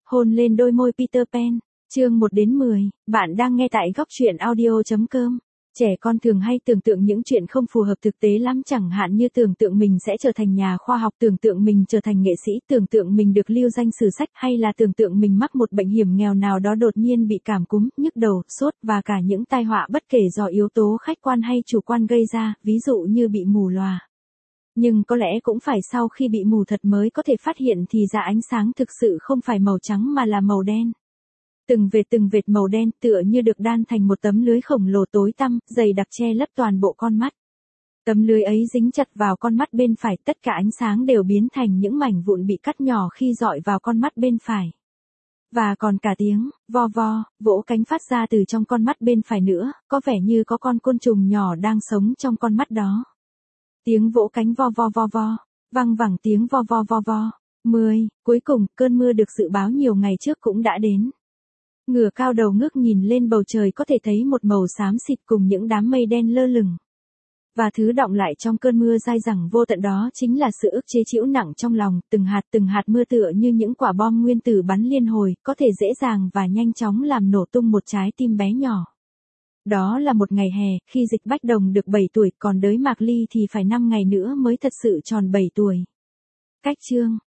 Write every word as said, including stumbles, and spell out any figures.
Hôn lên đôi môi Peter Pan. Chương một đến mười, bạn đang nghe tại góc truyện audio.com. Trẻ con thường hay tưởng tượng những chuyện không phù hợp thực tế lắm, chẳng hạn như tưởng tượng mình sẽ trở thành nhà khoa học, tưởng tượng mình trở thành nghệ sĩ, tưởng tượng mình được lưu danh sử sách, hay là tưởng tượng mình mắc một bệnh hiểm nghèo nào đó, đột nhiên bị cảm cúm, nhức đầu, sốt và cả những tai họa bất kể do yếu tố khách quan hay chủ quan gây ra, ví dụ như bị mù lòa. Nhưng có lẽ cũng phải sau khi bị mù thật mới có thể phát hiện thì ra ánh sáng thực sự không phải màu trắng mà là màu đen. Từng vệt từng vệt màu đen tựa như được đan thành một tấm lưới khổng lồ tối tăm, dày đặc che lấp toàn bộ con mắt. Tấm lưới ấy dính chặt vào con mắt bên phải, tất cả ánh sáng đều biến thành những mảnh vụn bị cắt nhỏ khi dọi vào con mắt bên phải. Và còn cả tiếng vo vo, vỗ cánh phát ra từ trong con mắt bên phải nữa, có vẻ như có con côn trùng nhỏ đang sống trong con mắt đó. Tiếng vỗ cánh vo vo vo vo, văng vẳng tiếng vo vo vo vo. mười, cuối cùng, cơn mưa được dự báo nhiều ngày trước cũng đã đến. Ngửa cao đầu ngước nhìn lên bầu trời, có thể thấy một màu xám xịt cùng những đám mây đen lơ lửng. Và thứ đọng lại trong cơn mưa dai dẳng vô tận đó chính là sự ức chế chịu nặng trong lòng, từng hạt từng hạt mưa tựa như những quả bom nguyên tử bắn liên hồi, có thể dễ dàng và nhanh chóng làm nổ tung một trái tim bé nhỏ. Đó là một ngày hè, khi Dịch Bách Đồng được bảy tuổi, còn đới Mạc Ly thì phải năm ngày nữa mới thật sự tròn bảy tuổi. Cách chương,